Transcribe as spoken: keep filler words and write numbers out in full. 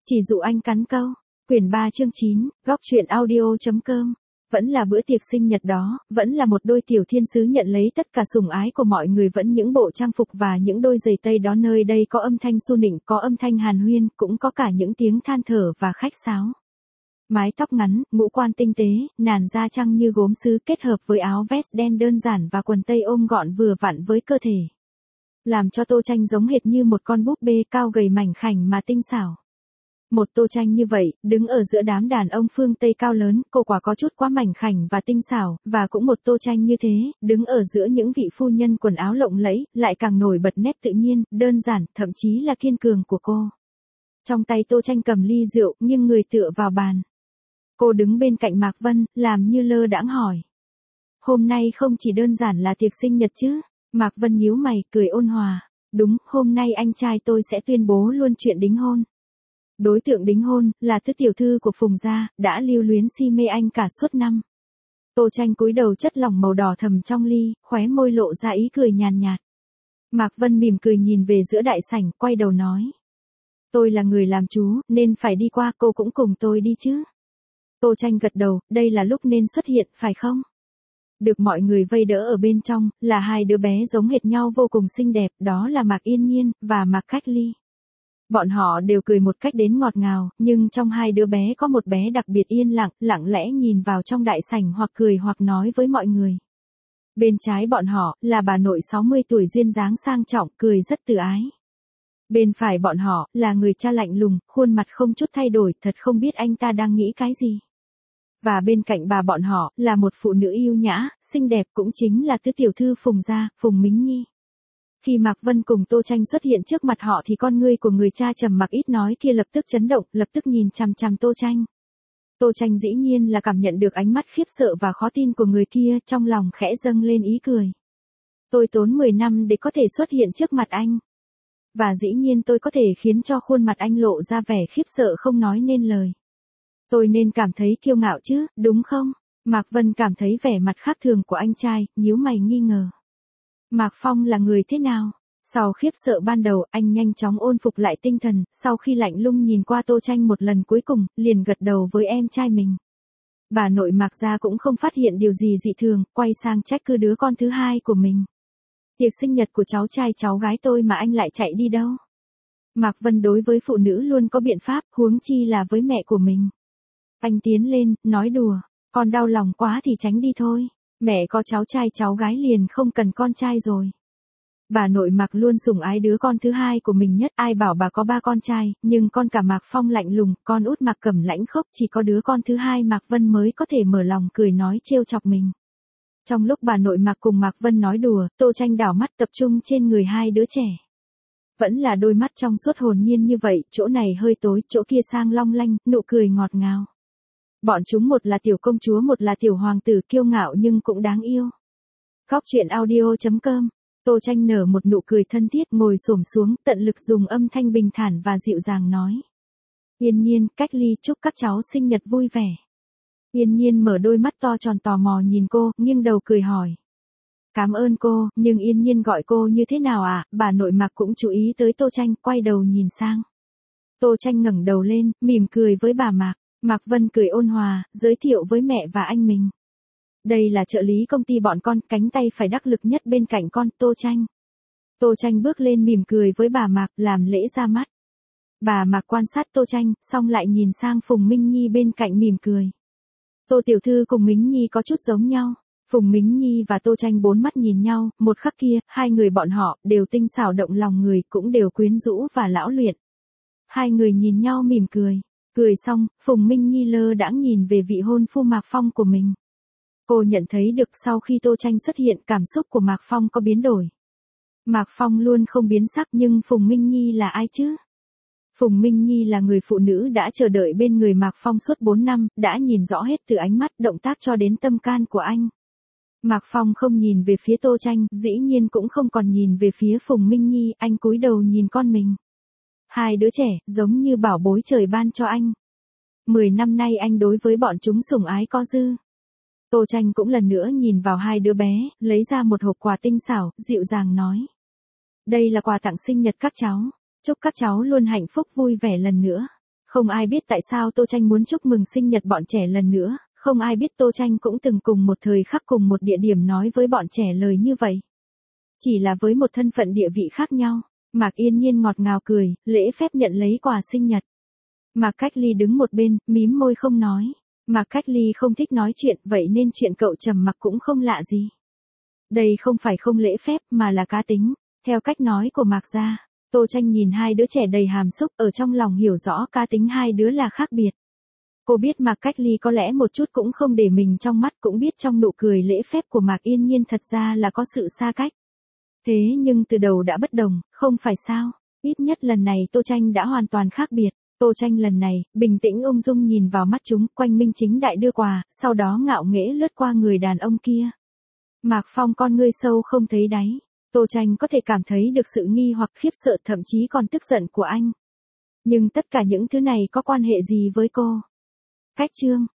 Chỉ dụ anh cắn câu. Quyển ba chương chín, góc truyện audio.com. Vẫn là bữa tiệc sinh nhật đó, vẫn là một đôi tiểu thiên sứ nhận lấy tất cả sủng ái của mọi người, vẫn những bộ trang phục và những đôi giày tây đó. Nơi đây có âm thanh su nịnh, có âm thanh hàn huyên, cũng có cả những tiếng than thở và khách sáo. Mái tóc ngắn, ngũ quan tinh tế, làn da trắng như gốm sứ kết hợp với áo vest đen đơn giản và quần tây ôm gọn vừa vặn với cơ thể. Làm cho Tô Tranh giống hệt như một con búp bê cao gầy mảnh khảnh mà tinh xảo. Một Tô Tranh như vậy, đứng ở giữa đám đàn ông phương Tây cao lớn, cô quả có chút quá mảnh khảnh và tinh xảo, và cũng một Tô Tranh như thế, đứng ở giữa những vị phu nhân quần áo lộng lẫy, lại càng nổi bật nét tự nhiên, đơn giản, thậm chí là kiên cường của cô. Trong tay Tô Tranh cầm ly rượu, nhưng người tựa vào bàn. Cô đứng bên cạnh Mạc Vân, làm như lơ đãng hỏi. Hôm nay không chỉ đơn giản là tiệc sinh nhật chứ? Mạc Vân nhíu mày, cười ôn hòa. Đúng, hôm nay anh trai tôi sẽ tuyên bố luôn chuyện đính hôn. Đối tượng đính hôn, là thứ tiểu thư của Phùng gia, đã lưu luyến si mê anh cả suốt năm. Tô Tranh cúi đầu chất lỏng màu đỏ thầm trong ly, khóe môi lộ ra ý cười nhàn nhạt. Mạc Vân mỉm cười nhìn về giữa đại sảnh, quay đầu nói. Tôi là người làm chú, nên phải đi qua, cô cũng cùng tôi đi chứ. Tô Tranh gật đầu, đây là lúc nên xuất hiện, phải không? Được mọi người vây đỡ ở bên trong, là hai đứa bé giống hệt nhau vô cùng xinh đẹp, đó là Mạc Yên Nhiên, và Mạc Cách Ly. Bọn họ đều cười một cách đến ngọt ngào, nhưng trong hai đứa bé có một bé đặc biệt yên lặng, lặng lẽ nhìn vào trong đại sảnh hoặc cười hoặc nói với mọi người. Bên trái bọn họ, là bà nội sáu mươi tuổi duyên dáng sang trọng, cười rất từ ái. Bên phải bọn họ, là người cha lạnh lùng, khuôn mặt không chút thay đổi, thật không biết anh ta đang nghĩ cái gì. Và bên cạnh bà bọn họ, là một phụ nữ yêu nhã, xinh đẹp, cũng chính là tứ tiểu thư Phùng gia, Phùng Mính Nhi. Khi Mạc Vân cùng Tô Tranh xuất hiện trước mặt họ thì con ngươi của người cha trầm mặc ít nói kia lập tức chấn động, lập tức nhìn chằm chằm Tô Tranh. Tô Tranh dĩ nhiên là cảm nhận được ánh mắt khiếp sợ và khó tin của người kia, trong lòng khẽ dâng lên ý cười. Tôi tốn mười năm để có thể xuất hiện trước mặt anh. Và dĩ nhiên tôi có thể khiến cho khuôn mặt anh lộ ra vẻ khiếp sợ không nói nên lời. Tôi nên cảm thấy kiêu ngạo chứ, đúng không? Mạc Vân cảm thấy vẻ mặt khác thường của anh trai, nhíu mày nghi ngờ. Mạc Phong là người thế nào? Sau khiếp sợ ban đầu, anh nhanh chóng ôn phục lại tinh thần, sau khi lạnh lùng nhìn qua Tô Tranh một lần cuối cùng, liền gật đầu với em trai mình. Bà nội Mạc gia cũng không phát hiện điều gì dị thường, quay sang trách cứ đứa con thứ hai của mình. Tiệc sinh nhật của cháu trai cháu gái tôi mà anh lại chạy đi đâu? Mạc Vân đối với phụ nữ luôn có biện pháp, huống chi là với mẹ của mình. Anh tiến lên, nói đùa, con đau lòng quá thì tránh đi thôi, mẹ có cháu trai cháu gái liền không cần con trai rồi. Bà nội Mạc luôn sủng ái đứa con thứ hai của mình nhất, ai bảo bà có ba con trai, nhưng con cả Mạc Phong lạnh lùng, con út Mạc Cẩm lãnh khốc, chỉ có đứa con thứ hai Mạc Vân mới có thể mở lòng cười nói trêu chọc mình. Trong lúc bà nội Mạc cùng Mạc Vân nói đùa, Tô Tranh đảo mắt tập trung trên người hai đứa trẻ. Vẫn là đôi mắt trong suốt hồn nhiên như vậy, chỗ này hơi tối, chỗ kia sang long lanh, nụ cười ngọt ngào. Bọn chúng một là tiểu công chúa một là tiểu hoàng tử, kiêu ngạo nhưng cũng đáng yêu. Góc truyện audio.com. Tô Tranh nở một nụ cười thân thiết, ngồi xổm xuống, tận lực dùng âm thanh bình thản và dịu dàng nói. Yên Nhiên, Cách Ly, chúc các cháu sinh nhật vui vẻ. Yên Nhiên mở đôi mắt to tròn tò mò nhìn cô, nghiêng đầu cười hỏi. Cảm ơn cô, nhưng Yên Nhiên gọi cô như thế nào à? Bà nội Mạc cũng chú ý tới Tô Tranh, quay đầu nhìn sang. Tô Tranh ngẩng đầu lên, mỉm cười với bà Mạc. Mạc Vân cười ôn hòa, giới thiệu với mẹ và anh mình. Đây là trợ lý công ty bọn con, cánh tay phải đắc lực nhất bên cạnh con, Tô Tranh. Tô Tranh bước lên mỉm cười với bà Mạc, làm lễ ra mắt. Bà Mạc quan sát Tô Tranh, xong lại nhìn sang Phùng Minh Nhi bên cạnh mỉm cười. Tô tiểu thư cùng Mính Nhi có chút giống nhau. Phùng Mính Nhi và Tô Tranh bốn mắt nhìn nhau, một khắc kia, hai người bọn họ đều tinh xảo động lòng người, cũng đều quyến rũ và lão luyện. Hai người nhìn nhau mỉm cười. Cười xong, Phùng Minh Nhi lơ đãng nhìn về vị hôn phu Mạc Phong của mình. Cô nhận thấy được sau khi Tô Tranh xuất hiện, cảm xúc của Mạc Phong có biến đổi. Mạc Phong luôn không biến sắc, nhưng Phùng Minh Nhi là ai chứ? Phùng Minh Nhi là người phụ nữ đã chờ đợi bên người Mạc Phong suốt bốn năm, đã nhìn rõ hết từ ánh mắt, động tác cho đến tâm can của anh. Mạc Phong không nhìn về phía Tô Tranh, dĩ nhiên cũng không còn nhìn về phía Phùng Minh Nhi, anh cúi đầu nhìn con mình. Hai đứa trẻ, giống như bảo bối trời ban cho anh. Mười năm nay anh đối với bọn chúng sủng ái có dư. Tô Tranh cũng lần nữa nhìn vào hai đứa bé, lấy ra một hộp quà tinh xảo, dịu dàng nói. Đây là quà tặng sinh nhật các cháu, chúc các cháu luôn hạnh phúc vui vẻ lần nữa. Không ai biết tại sao Tô Tranh muốn chúc mừng sinh nhật bọn trẻ lần nữa, không ai biết Tô Tranh cũng từng cùng một thời khắc cùng một địa điểm nói với bọn trẻ lời như vậy. Chỉ là với một thân phận địa vị khác nhau, Mạc Yên Nhiên ngọt ngào cười, lễ phép nhận lấy quà sinh nhật. Mạc Cách Ly đứng một bên, mím môi không nói. Mạc Cách Ly không thích nói chuyện, vậy nên chuyện cậu trầm mặc cũng không lạ gì. Đây không phải không lễ phép mà là cá tính, theo cách nói của Mạc gia. Tô Tranh nhìn hai đứa trẻ đầy hàm xúc, ở trong lòng hiểu rõ cá tính hai đứa là khác biệt. Cô biết Mạc Cách Ly có lẽ một chút cũng không để mình trong mắt, cũng biết trong nụ cười lễ phép của Mạc Yên Nhiên thật ra là có sự xa cách. Thế nhưng từ đầu đã bất đồng, không phải sao? Ít nhất lần này Tô Tranh đã hoàn toàn khác biệt. Tô Tranh lần này, bình tĩnh ung dung nhìn vào mắt chúng, Quanh Minh Chính Đại đưa quà, sau đó ngạo nghễ lướt qua người đàn ông kia. Mạc Phong con ngươi sâu không thấy đáy. Tô Tranh có thể cảm thấy được sự nghi hoặc khiếp sợ, thậm chí còn tức giận của anh. Nhưng tất cả những thứ này có quan hệ gì với cô? Cách chương